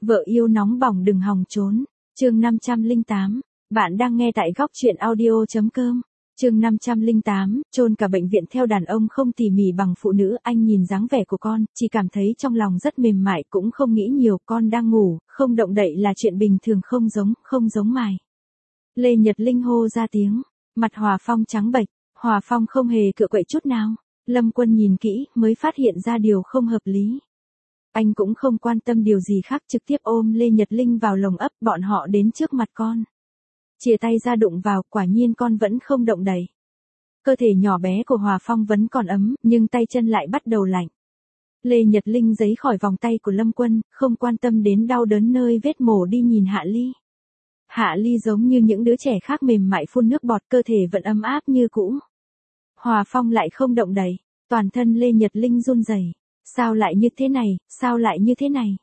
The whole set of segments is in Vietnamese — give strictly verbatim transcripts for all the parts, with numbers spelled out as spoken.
Vợ yêu nóng bỏng đừng hòng trốn. Chương năm trăm lẻ tám. Bạn đang nghe tại góc truyện audio chấm com. Chương năm trăm lẻ tám, chôn cả bệnh viện theo đàn ông không tỉ mỉ bằng phụ nữ. Anh nhìn dáng vẻ của con, chỉ cảm thấy trong lòng rất mềm mại, cũng không nghĩ nhiều. Con đang ngủ, không động đậy là chuyện bình thường, không giống, không giống mày. Lê Nhật Linh hô ra tiếng, mặt Hòa Phong trắng bệch. Hòa Phong không hề cựa quậy chút nào. Lâm Quân nhìn kỹ, mới phát hiện ra điều không hợp lý. Anh cũng không quan tâm điều gì khác, trực tiếp ôm Lê Nhật Linh vào lồng ấp. Bọn họ đến trước mặt con, chìa tay ra đụng vào, quả nhiên con vẫn không động đậy. Cơ thể nhỏ bé của Hòa Phong vẫn còn ấm, nhưng tay chân lại bắt đầu lạnh. Lê Nhật Linh giấy khỏi vòng tay của Lâm Quân, không quan tâm đến đau đớn nơi vết mổ, đi nhìn Hạ Ly. Hạ Ly giống như những đứa trẻ khác mềm mại phun nước bọt, cơ thể vẫn ấm áp như cũ. Hòa Phong lại không động đậy, toàn thân Lê Nhật Linh run rẩy. Sao lại như thế này, sao lại như thế này?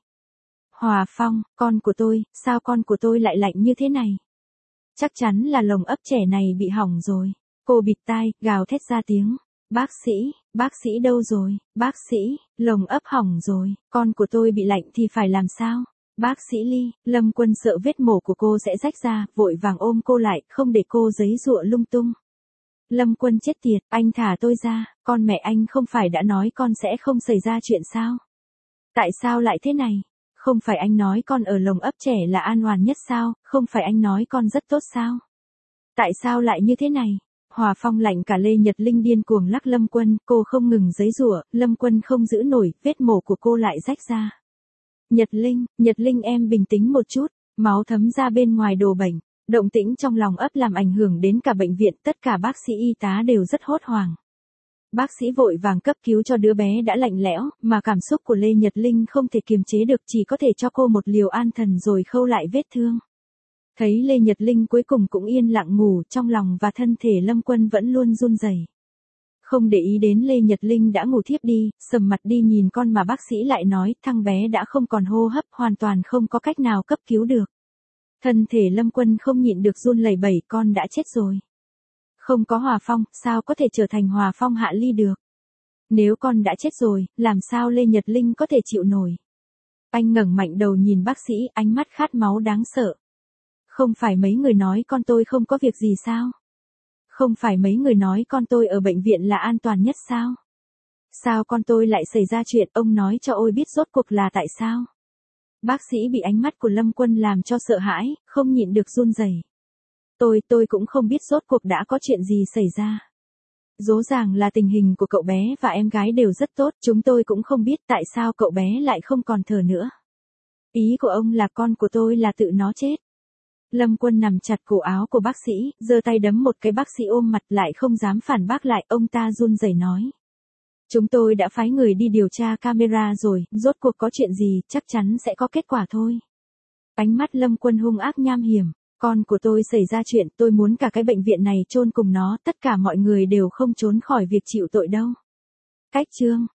Hòa Phong, con của tôi, sao con của tôi lại lạnh như thế này? Chắc chắn là lồng ấp trẻ này bị hỏng rồi. Cô bịt tai, gào thét ra tiếng. Bác sĩ, bác sĩ đâu rồi? Bác sĩ, lồng ấp hỏng rồi, con của tôi bị lạnh thì phải làm sao? Bác sĩ Ly, Lâm Quân sợ vết mổ của cô sẽ rách ra, vội vàng ôm cô lại, không để cô giấy giụa lung tung. Lâm Quân chết tiệt, anh thả tôi ra, con mẹ anh không phải đã nói con sẽ không xảy ra chuyện sao? Tại sao lại thế này? Không phải anh nói con ở lồng ấp trẻ là an toàn nhất sao? Không phải anh nói con rất tốt sao? Tại sao lại như thế này? Hòa Phong lạnh cả. Lê Nhật Linh điên cuồng lắc Lâm Quân, cô không ngừng giấy giụa, Lâm Quân không giữ nổi, vết mổ của cô lại rách ra. Nhật Linh, Nhật Linh em bình tĩnh một chút, máu thấm ra bên ngoài đồ bệnh. Động tĩnh trong lòng ấp làm ảnh hưởng đến cả bệnh viện, tất cả bác sĩ y tá đều rất hốt hoảng. Bác sĩ vội vàng cấp cứu cho đứa bé đã lạnh lẽo, mà cảm xúc của Lê Nhật Linh không thể kiềm chế được, chỉ có thể cho cô một liều an thần rồi khâu lại vết thương. Thấy Lê Nhật Linh cuối cùng cũng yên lặng ngủ, trong lòng và thân thể Lâm Quân vẫn luôn run rẩy. Không để ý đến Lê Nhật Linh đã ngủ thiếp đi, sầm mặt đi nhìn con mà bác sĩ lại nói thằng bé đã không còn hô hấp, hoàn toàn không có cách nào cấp cứu được. Thân thể Lâm Quân không nhịn được run lẩy bẩy, con đã chết rồi. Không có Hòa Phong, sao có thể trở thành Hòa Phong Hạ Ly được? Nếu con đã chết rồi, làm sao Lê Nhật Linh có thể chịu nổi? Anh ngẩng mạnh đầu nhìn bác sĩ, ánh mắt khát máu đáng sợ. Không phải mấy người nói con tôi không có việc gì sao? Không phải mấy người nói con tôi ở bệnh viện là an toàn nhất sao? Sao con tôi lại xảy ra chuyện, ông nói cho ôi biết rốt cuộc là tại sao? Bác sĩ bị ánh mắt của Lâm Quân làm cho sợ hãi, không nhịn được run rẩy. Tôi, tôi cũng không biết rốt cuộc đã có chuyện gì xảy ra. Rõ ràng là tình hình của cậu bé và em gái đều rất tốt, chúng tôi cũng không biết tại sao cậu bé lại không còn thở nữa. Ý của ông là con của tôi là tự nó chết. Lâm Quân nằm chặt cổ áo của bác sĩ, giơ tay đấm một cái. Bác sĩ ôm mặt lại không dám phản bác lại, ông ta run rẩy nói. Chúng tôi đã phái người đi điều tra camera rồi, rốt cuộc có chuyện gì, chắc chắn sẽ có kết quả thôi. Ánh mắt Lâm Quân hung ác nham hiểm, con của tôi xảy ra chuyện, tôi muốn cả cái bệnh viện này chôn cùng nó, tất cả mọi người đều không trốn khỏi việc chịu tội đâu. Cách chương,